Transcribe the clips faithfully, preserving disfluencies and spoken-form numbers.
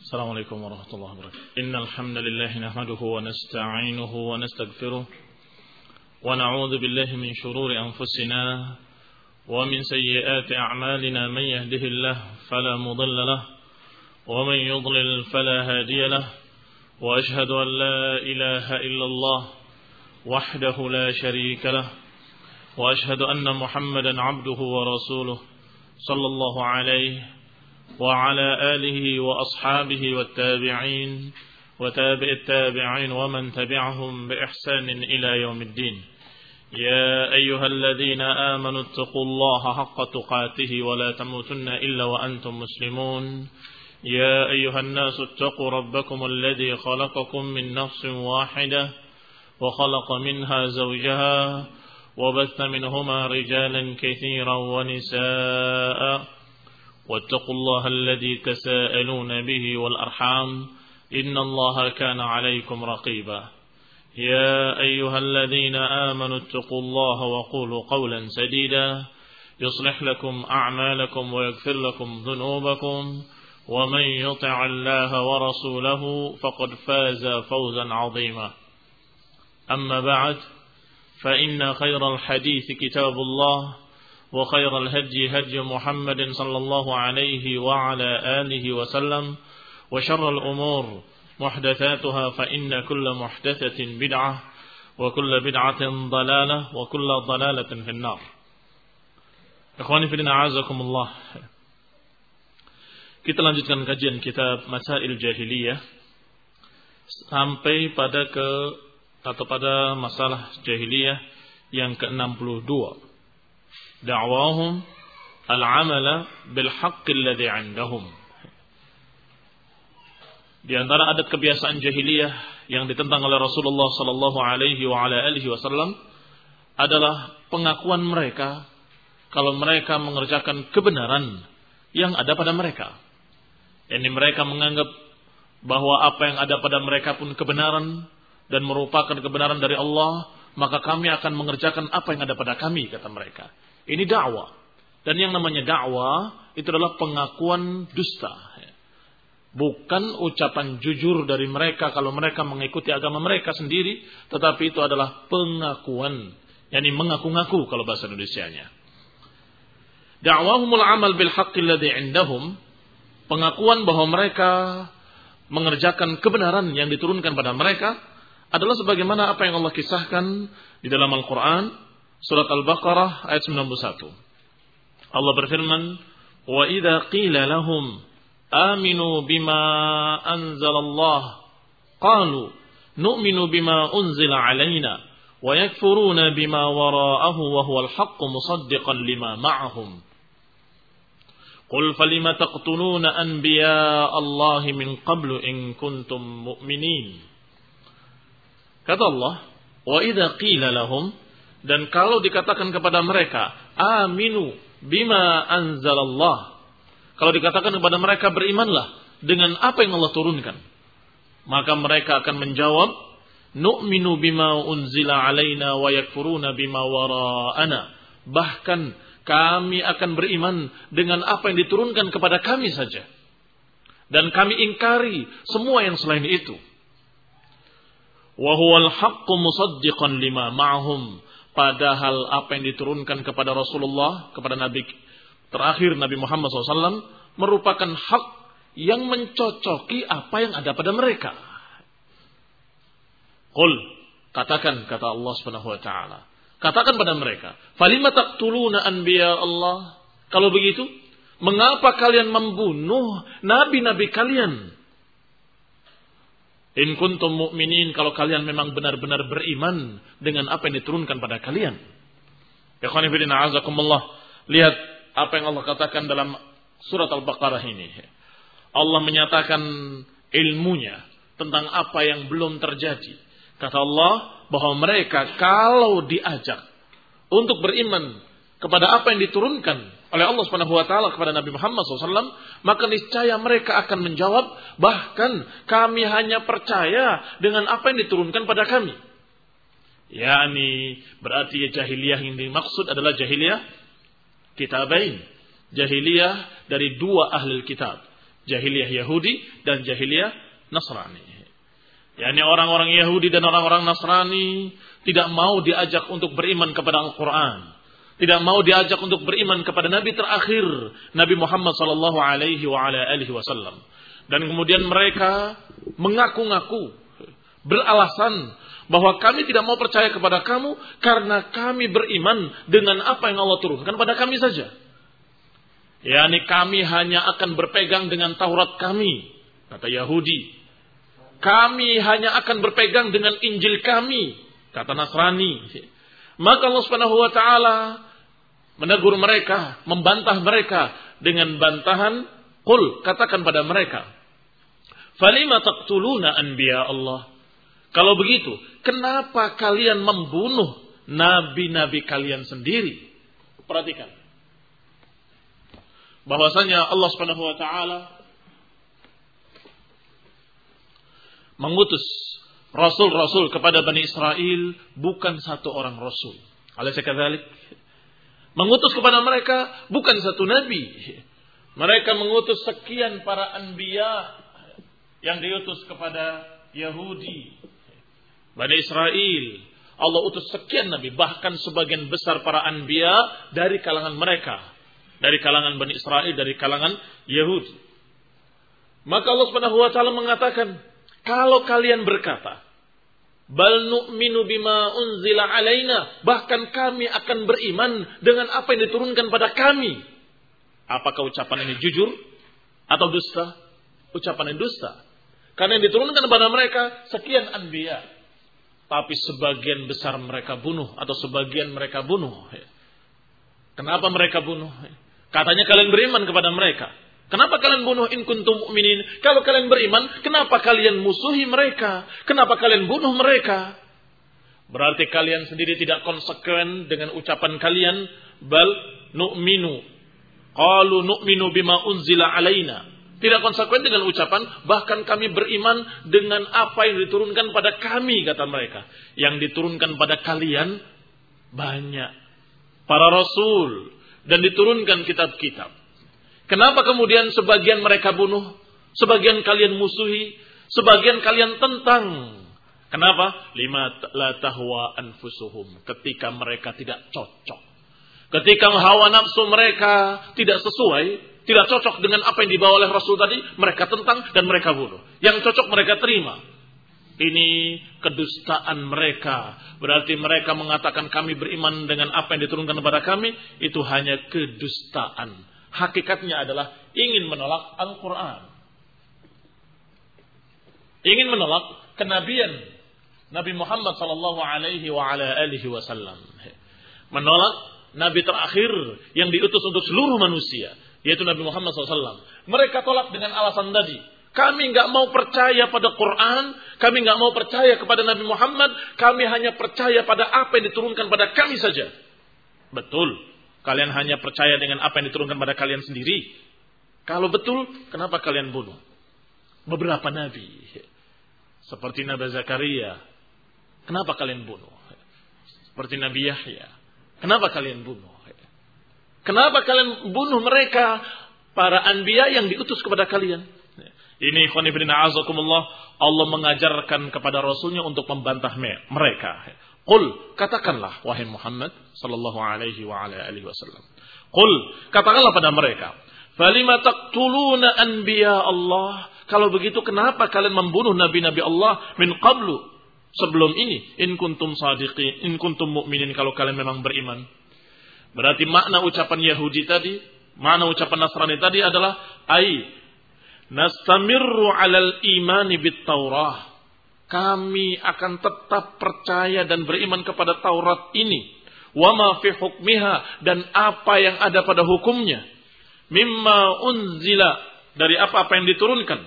السلام عليكم ورحمة الله وبركاته. إن الحمد لله نحمده ونستعينه ونستغفره ونعوذ بالله من شرور أنفسنا ومن سيئات أعمالنا. من يهده الله فلا مضل له ومن يضلل فلا هادي له وأشهد أن لا إله إلا الله وحده لا شريك له وأشهد أن محمدا عبده ورسوله صلى الله عليه وعلى آله وأصحابه والتابعين وتابع التابعين ومن تبعهم بإحسان إلى يوم الدين. يا أيها الذين آمنوا اتقوا الله حق تقاته ولا تموتن إلا وأنتم مسلمون. يا أيها الناس اتقوا ربكم الذي خلقكم من نفس واحدة وخلق منها زوجها وبث منهما رجالا كثيرا ونساء واتقوا الله الذي تساءلون به والأرحام إن الله كان عليكم رقيبا. يا أيها الذين آمنوا اتقوا الله وقولوا قولا سديدا يصلح لكم أعمالكم ويغفر لكم ذنوبكم ومن يطع الله ورسوله فقد فاز فوزا عظيما. أما بعد فإن خير الحديث كتاب الله وخير الهدي هدي محمد صلى الله عليه وعلى آله وسلم وشر الأمور محدثاتها فإن كل محدثة بدعة وكل بدعة ضلالة وكل ضلالة في النار. Ikhwani fillah a'azakumullah. Kita lanjutkan kajian kitab Masail Jahiliyah sampai pada ke atau pada masalah jahiliyah yang ke enam puluh dua. Da'wahum al-amala bil haqqi alladhi 'indahum. Di antara adat kebiasaan jahiliyah yang ditentang oleh Rasulullah sallallahu alaihi wa ala alihi wasallam adalah pengakuan mereka kalau mereka mengerjakan kebenaran yang ada pada mereka. Yani mereka menganggap bahwa apa yang ada pada mereka pun kebenaran dan merupakan kebenaran dari Allah, maka kami akan mengerjakan apa yang ada pada kami, kata mereka. Ini dakwah. Dan yang namanya dakwah itu adalah pengakuan dusta. Bukan ucapan jujur dari mereka kalau mereka mengikuti agama mereka sendiri, tetapi itu adalah pengakuan, yakni mengaku-ngaku kalau bahasa Indonesianya. Da'wahumul amal bil haqqi alladhi 'indahum, pengakuan bahwa mereka mengerjakan kebenaran yang diturunkan pada mereka adalah sebagaimana apa yang Allah kisahkan di dalam Al-Qur'an surat Al-Baqarah ayat sembilan puluh satu. Allah berfirman, "Wa idza qila lahum aminu bima anzalallah qalu nu'minu bima unzila 'alaina wa yakfuruna bima wara'ahu wa huwal haqqu musaddiqan lima ma'ahum. Qul falima taqtuluna anbiya Allahi min qablu in kuntum mu'minin." Kata Allah, "Wa idza qila lahum", dan kalau dikatakan kepada mereka, aminu bima anzalallah, kalau dikatakan kepada mereka berimanlah dengan apa yang Allah turunkan, maka mereka akan menjawab, nu'minu bima unzila alaina wa yakfuruna bima wara'ana, bahkan kami akan beriman dengan apa yang diturunkan kepada kami saja, dan kami ingkari semua yang selain itu. Wa huwal haqqu musaddiqan lima ma'hum, padahal apa yang diturunkan kepada Rasulullah, kepada Nabi terakhir Nabi Muhammad shallallahu alaihi wasallam merupakan hak yang mencocoki apa yang ada pada mereka. Qul, katakan, kata Allah subhanahu wa ta'ala, katakan pada mereka, falima taqtuluna anbiya Allah, kalau begitu mengapa kalian membunuh nabi-nabi kalian? In kuntum mu'minin, kalau kalian memang benar-benar beriman dengan apa yang diturunkan pada kalian. Ikhwani fillah a'azakumullah. Lihat apa yang Allah katakan dalam surat Al-Baqarah ini. Allah menyatakan ilmunya tentang apa yang belum terjadi. Kata Allah bahwa mereka kalau diajak untuk beriman kepada apa yang diturunkan oleh Allah Subhanahu wa taala kepada Nabi Muhammad shallallahu alaihi wasallam, maka niscaya mereka akan menjawab, bahkan kami hanya percaya dengan apa yang diturunkan pada kami. Yani berarti jahiliyah yang dimaksud adalah jahiliyah kitabain, jahiliyah dari dua ahli kitab, Jahiliyah Yahudi dan jahiliyah Nasrani. yakni orang-orang Yahudi dan orang-orang Nasrani tidak mau diajak untuk beriman kepada Al-Quran, tidak mau diajak untuk beriman kepada Nabi terakhir, Nabi Muhammad sallallahu alaihi wasallam. Dan kemudian mereka mengaku-ngaku, beralasan bahwa kami tidak mau percaya kepada kamu karena kami beriman dengan apa yang Allah turunkan pada kami saja. yakni kami hanya akan berpegang dengan Taurat kami, kata Yahudi. Kami hanya akan berpegang dengan Injil kami, kata Nasrani. Maka Allah Subhanahu wa taala menegur mereka, membantah mereka dengan bantahan, qul, katakan pada mereka, falima taqtuluna anbiya Allah. Kalau begitu, kenapa kalian membunuh nabi-nabi kalian sendiri? Perhatikan bahwasanya Allah Subhanahu wa taala mengutus rasul-rasul kepada Bani Israel, bukan satu orang rasul. Alaysa kadzalik? Mengutus kepada mereka bukan satu nabi. Mereka mengutus sekian para anbiya yang diutus kepada Yahudi, Bani Israel. Allah utus sekian nabi, bahkan sebagian besar para anbiya dari kalangan mereka, dari kalangan Bani Israel, dari kalangan Yahudi. Maka Allah Subhanahu wa taala mengatakan, kalau kalian berkata, bal nu'minu bima unzila alaina, bahkan kami akan beriman dengan apa yang diturunkan pada kami. Apakah ucapan ini jujur atau dusta? Ucapan ini dusta. Karena yang diturunkan kepada mereka sekian anbiya, tapi sebagian besar mereka bunuh, atau sebagian mereka bunuh. Kenapa mereka bunuh? Katanya kalian beriman kepada mereka. Kenapa kalian bunuh in kuntum mu'minin? Kalau kalian beriman, kenapa kalian musuhi mereka? Kenapa kalian bunuh mereka? Berarti kalian sendiri tidak konsekuen dengan ucapan kalian, bal nu'minu. Qalu nu'minu bima unzila alaina. Tidak konsekuen dengan ucapan, bahkan kami beriman dengan apa yang diturunkan pada kami, kata mereka. Yang diturunkan pada kalian banyak para rasul dan diturunkan kitab-kitab. Kenapa kemudian sebagian mereka bunuh, sebagian kalian musuhi, sebagian kalian tentang? Kenapa? Lima la tahwa anfusuhum, ketika mereka tidak cocok. Ketika hawa nafsu mereka tidak sesuai, tidak cocok dengan apa yang dibawa oleh Rasul tadi, mereka tentang dan mereka bunuh. Yang cocok mereka terima. Ini kedustaan mereka. Berarti mereka mengatakan kami beriman dengan apa yang diturunkan kepada kami, itu hanya kedustaan. Hakikatnya adalah ingin menolak Al-Quran. Ingin menolak kenabian Nabi Muhammad sallallahu alaihi wa ala alihi wasallam. Menolak Nabi terakhir yang diutus untuk seluruh manusia, yaitu Nabi Muhammad sallallahu alaihi wasallam. Mereka tolak dengan alasan tadi. Kami enggak mau percaya pada Quran, kami enggak mau percaya kepada Nabi Muhammad, kami hanya percaya pada apa yang diturunkan pada kami saja. Betul. Kalian hanya percaya dengan apa yang diturunkan pada kalian sendiri. Kalau betul, kenapa kalian bunuh beberapa nabi? Seperti Nabi Zakaria. Kenapa kalian bunuh? Seperti Nabi Yahya. Kenapa kalian bunuh? Kenapa kalian bunuh mereka, para anbiya yang diutus kepada kalian? Ini ikhwan fillah a'azakumullah, Allah mengajarkan kepada Rasulnya untuk membantah mereka. Qul, katakanlah wahai Muhammad sallallahu alaihi wa ala alihi wasallam. Qul, katakanlah pada mereka, falima taqtuluna anbiya Allah? Kalau begitu kenapa kalian membunuh nabi-nabi Allah min qablu, sebelum ini, in kuntum sadiqin, in kuntum mu'minin, kalau kalian memang beriman. Berarti makna ucapan Yahudi tadi, makna ucapan Nasrani tadi adalah ai nastamirru 'alal imani bit Taurah. Kami akan tetap percaya dan beriman kepada Taurat ini. Wa ma fi hukmiha, dan apa yang ada pada hukumnya. Mimma unzila, dari apa-apa yang diturunkan.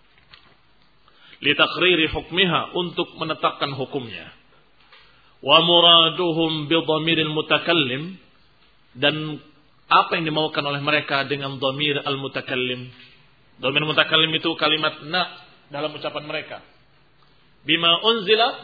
Li taqriri hukmiha, untuk menetapkan hukumnya. Wa muraduhum bi dhamiril mutakallim, dan apa yang dimaukan oleh mereka dengan dhamir al-mutakallim. Dhamir mutakallim itu kalimat na dalam ucapan mereka. Bima unzila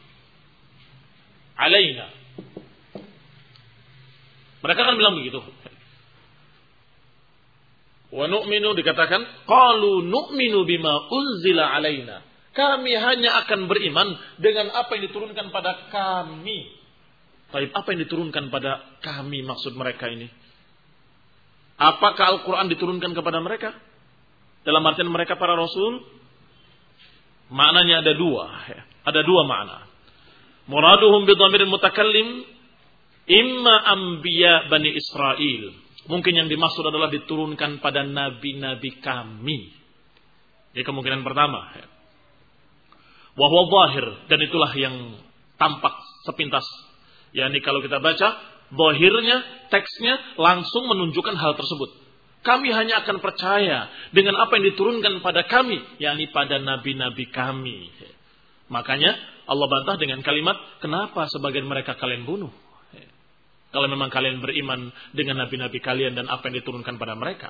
alaina. Mereka kan bilang begitu. Wa nu'minu dikatakan qalu nu'minu bima unzila alaina. Kami hanya akan beriman dengan apa yang diturunkan pada kami. Baik, apa yang diturunkan pada kami maksud mereka ini? Apakah Al-Quran diturunkan kepada mereka? Dalam artian mereka para rasul? Maknanya ada dua. Ada dua makna. Muraduhum bidhamiril mutakallim imma anbiya Bani Israel. Mungkin yang dimaksud adalah diturunkan pada nabi-nabi kami. Ini kemungkinan pertama. Wa huwa zahir, dan itulah yang tampak sepintas. Yani kalau kita baca, zahirnya, teksnya langsung menunjukkan hal tersebut. Kami hanya akan percaya dengan apa yang diturunkan pada kami, yakni pada nabi-nabi kami. Makanya Allah bantah dengan kalimat, kenapa sebagian mereka kalian bunuh? Kalau memang kalian beriman dengan nabi-nabi kalian dan apa yang diturunkan pada mereka.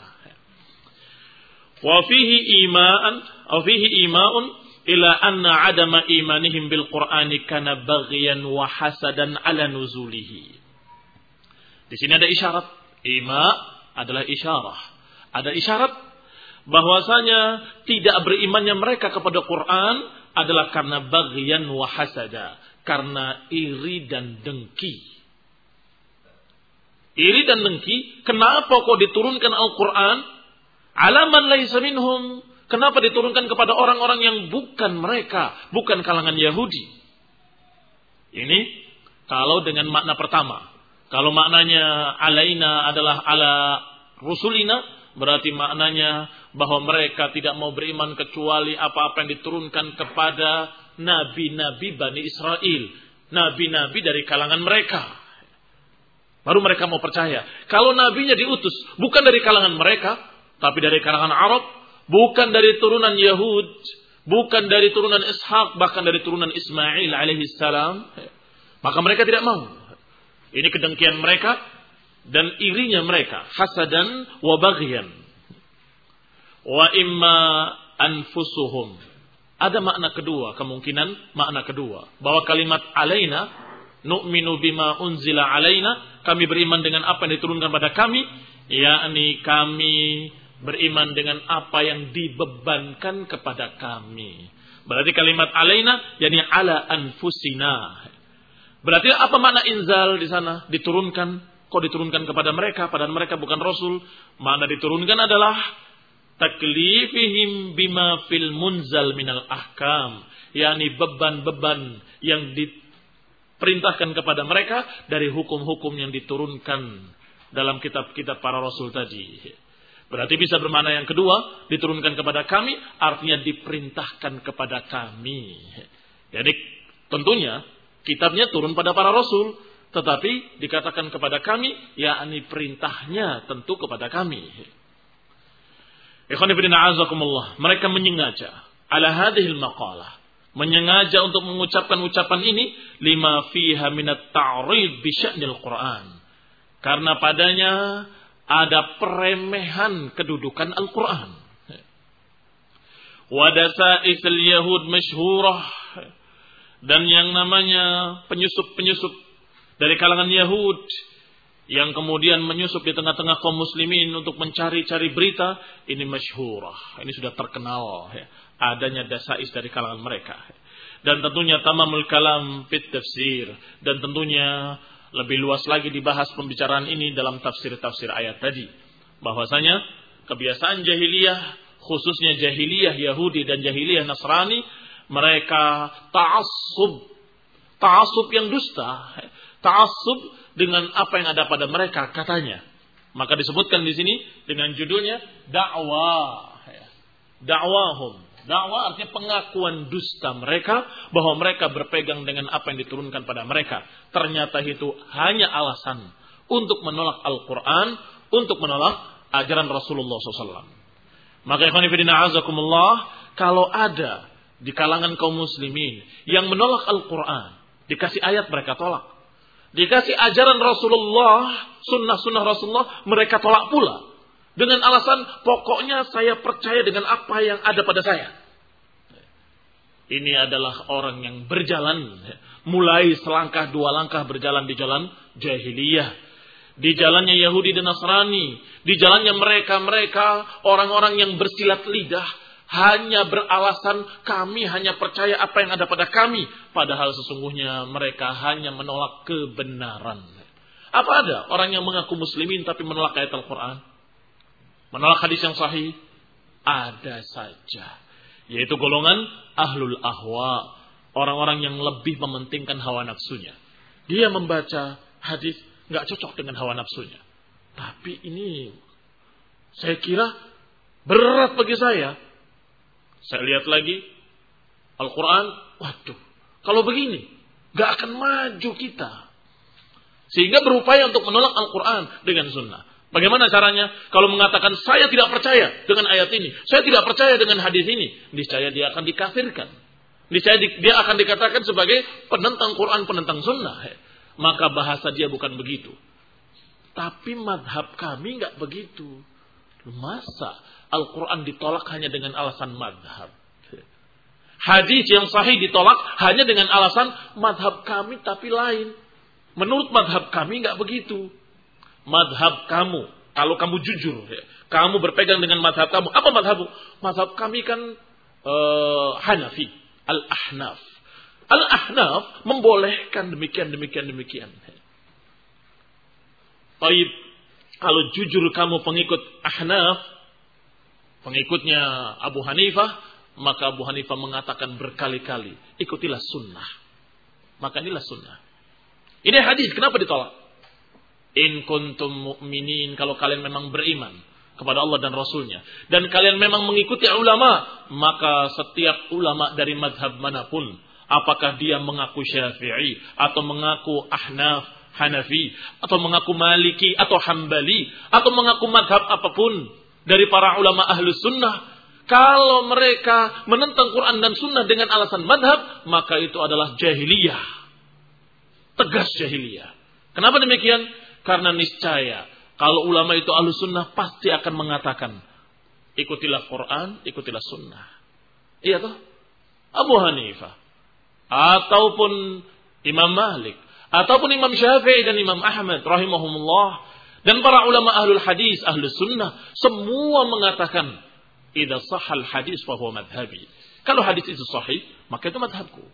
Wa fihi iman, wa fihi imaun ila anna adama imanihim bil Qur'ani kana baghyan wa hasadan ala nuzulihi. Di sini ada isyarat. Ima adalah isyarah. Ada isyarat bahwasanya tidak berimannya mereka kepada Quran adalah karena baghyan wa hasada, karena iri dan dengki. Iri dan dengki, kenapa kok diturunkan Al-Quran? Alaman laisa minhum. Kenapa diturunkan kepada orang-orang yang bukan mereka, bukan kalangan Yahudi? Ini kalau dengan makna pertama. Kalau maknanya alaina adalah ala rusulina, berarti maknanya bahwa mereka tidak mau beriman kecuali apa-apa yang diturunkan kepada nabi-nabi Bani Israel. Nabi-nabi dari kalangan mereka. Baru mereka mau percaya. Kalau nabinya diutus bukan dari kalangan mereka, tapi dari kalangan Arab, bukan dari turunan Yahud, bukan dari turunan Ishak, bahkan dari turunan Ismail alaihi salam, maka mereka tidak mau. Ini kedengkian mereka dan irinya mereka, hasadan wa baghyan. Wa imma anfusuhum. Ada makna kedua, kemungkinan makna kedua, bahwa kalimat alaina, nu'minu bima unzila alaina, kami beriman dengan apa yang diturunkan pada kami, yakni kami beriman dengan apa yang dibebankan kepada kami. Berarti kalimat alaina, yakni ala anfusina. Berarti apa makna inzal di sana? Diturunkan, kok diturunkan kepada mereka, padahal mereka bukan rasul. Makna diturunkan adalah taklifihim bima fil munzal minal ahkam, yakni beban-beban yang di perintahkan kepada mereka dari hukum-hukum yang diturunkan dalam kitab-kitab para rasul tadi. Berarti bisa bermakna yang kedua, diturunkan kepada kami, artinya diperintahkan kepada kami. Jadi tentunya kitabnya turun pada para rasul, tetapi dikatakan kepada kami, yakni perintahnya tentu kepada kami. Ikhwan fillah a'azakumullah, mereka menyengaja ala hadhil maqalah, menyengaja untuk mengucapkan ucapan ini lima fiha minat ta'rid bi sya'nil Qur'an. Karena padanya ada peremehan kedudukan Al-Qur'an. Wa dasaisil yahud masyhurah, dan yang namanya penyusup-penyusup dari kalangan Yahud yang kemudian menyusup di tengah-tengah kaum muslimin untuk mencari-cari berita, ini masyhurah. Ini sudah terkenal ya, adanya dasais dari kalangan mereka. Dan tentunya tamamul kalam fit tafsir, dan tentunya lebih luas lagi dibahas pembicaraan ini dalam tafsir-tafsir ayat tadi, bahwasanya kebiasaan jahiliyah, khususnya jahiliyah Yahudi dan jahiliyah Nasrani, mereka ta'assub, ta'assub yang dusta, ta'assub dengan apa yang ada pada mereka katanya. Maka disebutkan di sini dengan judulnya dakwah, dakwahum. Dakwah artinya pengakuan dusta mereka bahwa mereka berpegang dengan apa yang diturunkan pada mereka. Ternyata itu hanya alasan untuk menolak Al-Quran, untuk menolak ajaran Rasulullah shallallahu alaihi wasallam. Maka ikhwan fillah a'azakumullah, kalau ada di kalangan kaum muslimin yang menolak Al-Quran, dikasih ayat mereka tolak, dikasih ajaran Rasulullah, sunnah-sunnah Rasulullah, mereka tolak pula. Dengan alasan, pokoknya saya percaya dengan apa yang ada pada saya. Ini adalah orang yang berjalan, mulai selangkah dua langkah berjalan di jalan jahiliyah. di jalannya Yahudi dan Nasrani, di jalannya mereka-mereka orang-orang yang bersilat lidah, hanya beralasan kami hanya percaya apa yang ada pada kami, padahal sesungguhnya mereka hanya menolak kebenaran. Apa ada orang yang mengaku muslimin tapi menolak ayat Al-Quran? Menolak hadis yang sahih? Ada saja. Yaitu golongan ahlul ahwa, orang-orang yang lebih mementingkan hawa nafsunya. Dia membaca hadis nggak cocok dengan hawa nafsunya. Tapi ini saya kira berat bagi saya. Saya lihat lagi Al-Quran, waduh, kalau begini nggak akan maju kita. Sehingga berupaya untuk menolak Al-Quran dengan sunnah. Bagaimana caranya? Kalau mengatakan saya tidak percaya dengan ayat ini, saya tidak percaya dengan hadis ini, niscaya dia akan dikafirkan. Niscaya dia akan dikatakan sebagai penentang Quran, penentang sunnah. Maka bahasa dia bukan begitu. Tapi madhab kami nggak begitu. Masa Al-Quran ditolak hanya dengan alasan madhab? Hadis yang sahih ditolak hanya dengan alasan madhab kami tapi lain. Menurut madhab kami nggak begitu. Madhab kamu, kalau kamu jujur, kamu berpegang dengan madhab kamu. Apa madhabmu? Madhab kami kan uh, Hanafi, Al-Ahnaf. Al-Ahnaf membolehkan demikian, demikian, demikian. Baik, kalau jujur kamu pengikut Ahnaf, pengikutnya Abu Hanifah, maka Abu Hanifah mengatakan berkali-kali, ikutilah sunnah. Maka inilah sunnah. Ini hadis, kenapa ditolak? In kuntum mu'minin, kalau kalian memang beriman kepada Allah dan Rasulnya, dan kalian memang mengikuti ulama, maka setiap ulama dari madhab manapun, apakah dia mengaku Syafi'i, atau mengaku Ahnaf, Hanafi, atau mengaku Maliki, atau Hambali, atau mengaku madhab apapun dari para ulama ahlus sunnah, kalau mereka menentang Quran dan sunnah dengan alasan madhab, maka itu adalah jahiliyah. Tegas jahiliyah. Kenapa demikian? Karena niscaya kalau ulama itu ahlus sunnah pasti akan mengatakan ikutilah Quran, ikutilah sunnah. Iya toh? Abu Hanifah ataupun Imam Malik ataupun Imam Syafi'i dan Imam Ahmad rahimahumullah dan para ulama ahlul hadis, ahlus sunnah, semua mengatakan idza sahhal hadis fa huwa madhhabi. Kalau hadis itu sahih, maka itu madhabku.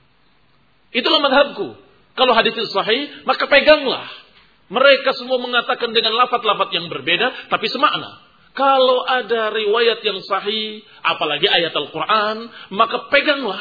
Itulah madhabku. Kalau hadis itu sahih, maka peganglah. Mereka semua mengatakan dengan lafaz-lafaz yang berbeda, tapi semakna. Kalau ada riwayat yang sahih, apalagi ayat Al-Quran, maka peganglah.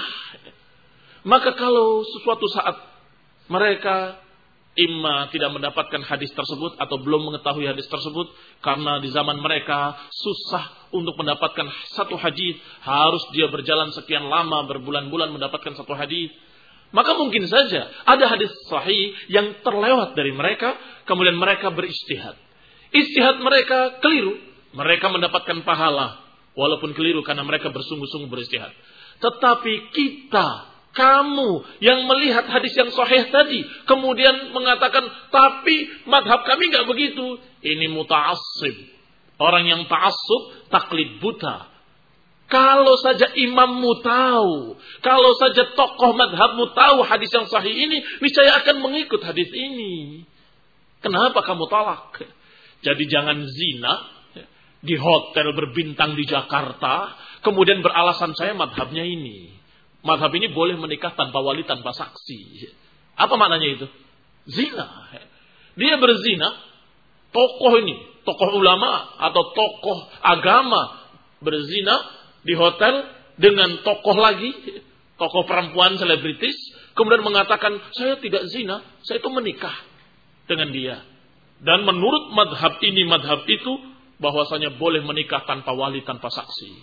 Maka kalau sesuatu saat mereka imma tidak mendapatkan hadis tersebut atau belum mengetahui hadis tersebut, karena di zaman mereka susah untuk mendapatkan satu hadis, harus dia berjalan sekian lama, berbulan-bulan mendapatkan satu hadis. Maka mungkin saja ada hadis sahih yang terlewat dari mereka, kemudian mereka beristihad. Istihad mereka keliru, mereka mendapatkan pahala, walaupun keliru karena mereka bersungguh-sungguh beristihad. Tetapi kita, kamu yang melihat hadis yang sahih tadi, kemudian mengatakan, tapi madhab kami nggak begitu. Ini muta'assib. Orang yang ta'assub, taklid buta. Kalau saja imammu tahu, kalau saja tokoh madhabmu tahu hadis yang sahih ini, niscaya akan mengikut hadis ini. Kenapa kamu tolak? Jadi jangan zina di hotel berbintang di Jakarta, kemudian beralasan saya madhabnya ini. Madhab ini boleh menikah tanpa wali, tanpa saksi. Apa maknanya itu? Zina. Dia berzina, tokoh ini, tokoh ulama atau tokoh agama berzina di hotel dengan tokoh lagi, tokoh perempuan selebritis, kemudian mengatakan, saya tidak zina, saya itu menikah dengan dia. Dan menurut madhab ini, madhab itu, bahwasanya boleh menikah tanpa wali, tanpa saksi.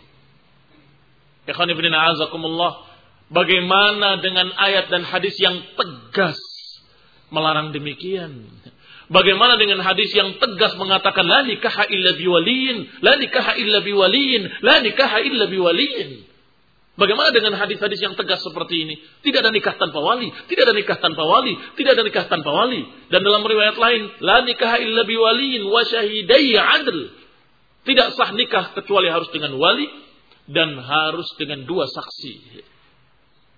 Ikhwan ibn a'azakumullah, bagaimana dengan ayat dan hadis yang tegas melarang demikian? Bagaimana dengan hadis yang tegas mengatakan la nikaha illa biwaliyin, la nikaha illa biwaliyin, la nikaha illa biwaliyin? Bagaimana dengan hadis-hadis yang tegas seperti ini? Tidak ada nikah tanpa wali, tidak ada nikah tanpa wali, tidak ada nikah tanpa wali. Dan dalam riwayat lain, la nikaha illa biwaliyin wa syahidai adl. Tidak sah nikah kecuali harus dengan wali dan harus dengan dua saksi.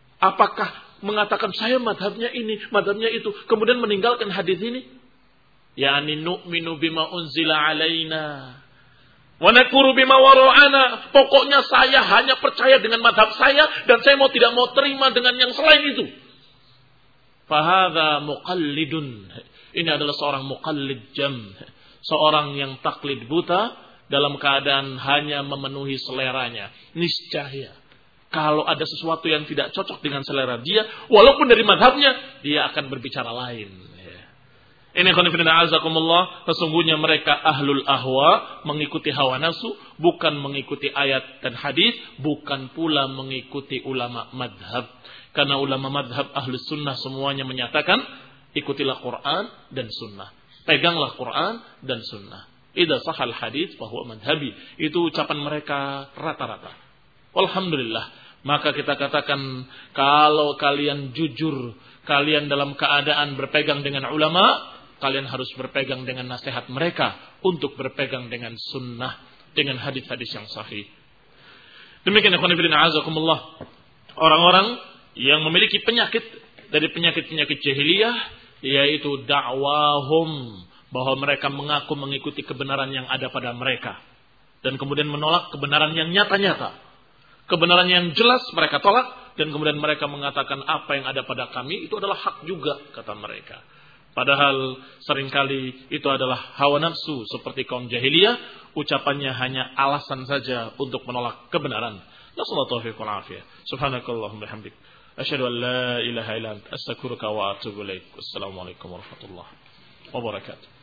Apakah mengatakan saya madhabnya ini, madhabnya itu, kemudian meninggalkan hadis ini? Yani nu'minu bima unzila alaina wa nakfuru bima wara'ana. Pokoknya saya hanya percaya dengan madhab saya dan saya mau tidak mau terima dengan yang selain itu. Fahadha muqallidun. Ini adalah seorang muqallid jam, seorang yang taklid buta dalam keadaan hanya memenuhi seleranya. Niscaya kalau ada sesuatu yang tidak cocok dengan selera dia, walaupun dari madhabnya, dia akan berbicara lain. Ini khonifidina azakumullah, sesungguhnya mereka ahlul ahwa, mengikuti hawa nafsu, bukan mengikuti ayat dan hadis, bukan pula mengikuti ulama madhab. Karena ulama madhab ahlus sunnah semuanya menyatakan, ikutilah Quran dan sunnah. Peganglah Quran dan sunnah. Idza sahal hadis fahuwa madhabi. Itu ucapan mereka rata-rata. Alhamdulillah. Maka kita katakan, kalau kalian jujur, kalian dalam keadaan berpegang dengan ulama, kalian harus berpegang dengan nasihat mereka untuk berpegang dengan sunnah, dengan hadis-hadis yang sahih. Demikian ikhwan fillah azakumullah, orang-orang yang memiliki penyakit dari penyakit-penyakit jahiliyah, yaitu dakwahum, bahwa mereka mengaku mengikuti kebenaran yang ada pada mereka dan kemudian menolak kebenaran yang nyata-nyata. Kebenaran yang jelas mereka tolak dan kemudian mereka mengatakan apa yang ada pada kami itu adalah hak juga, kata mereka. Padahal seringkali itu adalah hawa nafsu seperti kaum jahiliyah, ucapannya hanya alasan saja untuk menolak kebenaran. Nasallahu taufiq wal afiyah. Subhanakallahumma bihamdik, asyhadu an la ilaha illa anta, astaghfiruka wa atubu ilaik. Wassalamualaikum warahmatullahi wabarakatuh.